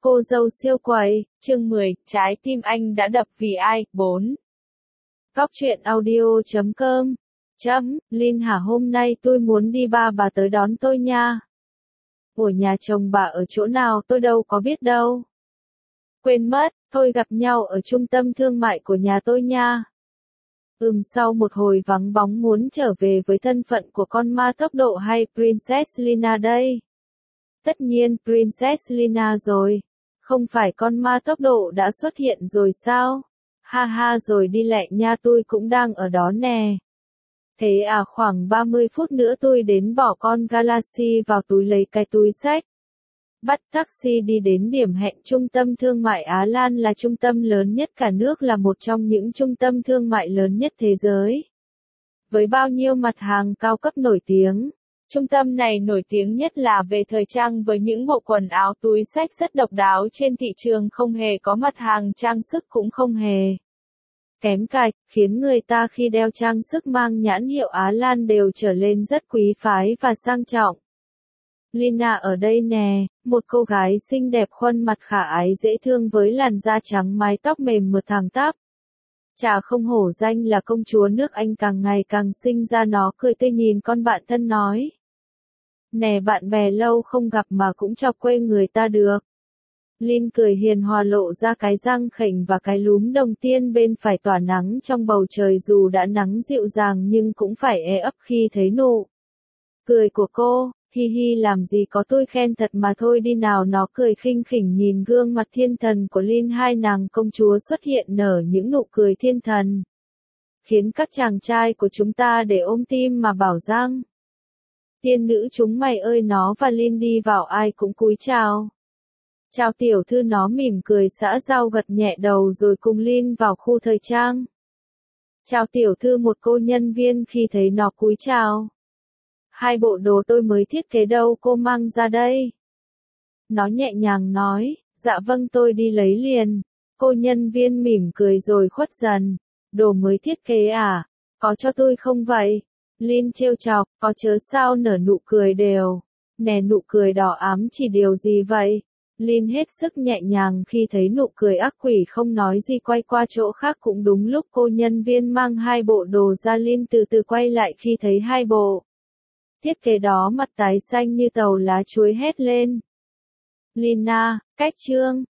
Cô dâu siêu quầy, chương 10, trái tim anh đã đập vì ai, 4. Góc truyện audio.com. Linh hả, hôm nay tôi muốn đi ba bà tới đón tôi nha. Của nhà chồng bà ở chỗ nào tôi đâu có biết đâu. Quên mất, thôi gặp nhau ở trung tâm thương mại của nhà tôi nha. Sau một hồi vắng bóng muốn trở về với thân phận của con ma tốc độ hay Princess Lina đây? Tất nhiên Princess Lina rồi. Không phải con ma tốc độ đã xuất hiện rồi sao? Ha ha, rồi đi lẹ nha, tôi cũng đang ở đó nè. Thế à, khoảng 30 phút nữa tôi đến, bỏ con Galaxy vào túi lấy cái túi xách. Bắt taxi đi đến điểm hẹn. Trung tâm thương mại Á Lan là trung tâm lớn nhất cả nước, là một trong những trung tâm thương mại lớn nhất thế giới. Với bao nhiêu mặt hàng cao cấp nổi tiếng. Trung tâm này nổi tiếng nhất là về thời trang, với những bộ quần áo túi xách rất độc đáo trên thị trường không hề có, mặt hàng trang sức cũng không hề kém cạnh, khiến người ta khi đeo trang sức mang nhãn hiệu Á Lan đều trở lên rất quý phái và sang trọng. Lina ở đây nè, một cô gái xinh đẹp, khuôn mặt khả ái dễ thương với làn da trắng, mái tóc mềm mượt thẳng tắp. Chả không hổ danh là công chúa nước Anh, càng ngày càng xinh ra. Nó cười tươi nhìn con bạn thân nói: "Nè bạn bè, lâu không gặp mà cũng chọc quê người ta được." Lin cười hiền hòa, lộ ra cái răng khểnh và cái lúm đồng tiên bên phải tỏa nắng trong bầu trời, dù đã nắng dịu dàng nhưng cũng phải e ấp khi thấy nụ cười của cô. Hi hi, làm gì có, tôi khen thật mà thôi đi nào. Nó cười khinh khỉnh nhìn gương mặt thiên thần của Lin. Hai nàng công chúa xuất hiện nở những nụ cười thiên thần, khiến các chàng trai của chúng ta để ôm tim mà bảo rằng: "Tiên nữ chúng mày ơi." Nó và Lin đi vào, ai cũng cúi chào. "Chào tiểu thư." Nó mỉm cười xã giao, gật nhẹ đầu rồi cùng Lin vào khu thời trang. "Chào tiểu thư." Một cô nhân viên khi thấy nó cúi chào: "Hai bộ đồ tôi mới thiết kế đâu, cô mang ra đây." Nó nhẹ nhàng nói: "Dạ vâng, tôi đi lấy liền." Cô nhân viên mỉm cười rồi khuất dần. "Đồ mới thiết kế à? Có cho tôi không vậy?" Lin trêu chọc. "Có chớ sao." Nở nụ cười đều. "Nè, nụ cười đỏ ám chỉ điều gì vậy?" Lin hết sức nhẹ nhàng khi thấy nụ cười ác quỷ, không nói gì quay qua chỗ khác. Cũng đúng lúc cô nhân viên mang hai bộ đồ ra, Lin từ từ quay lại khi thấy hai bộ thiết kế đó, mặt tái xanh như tàu lá chuối, hét lên: "Lina, cách chương."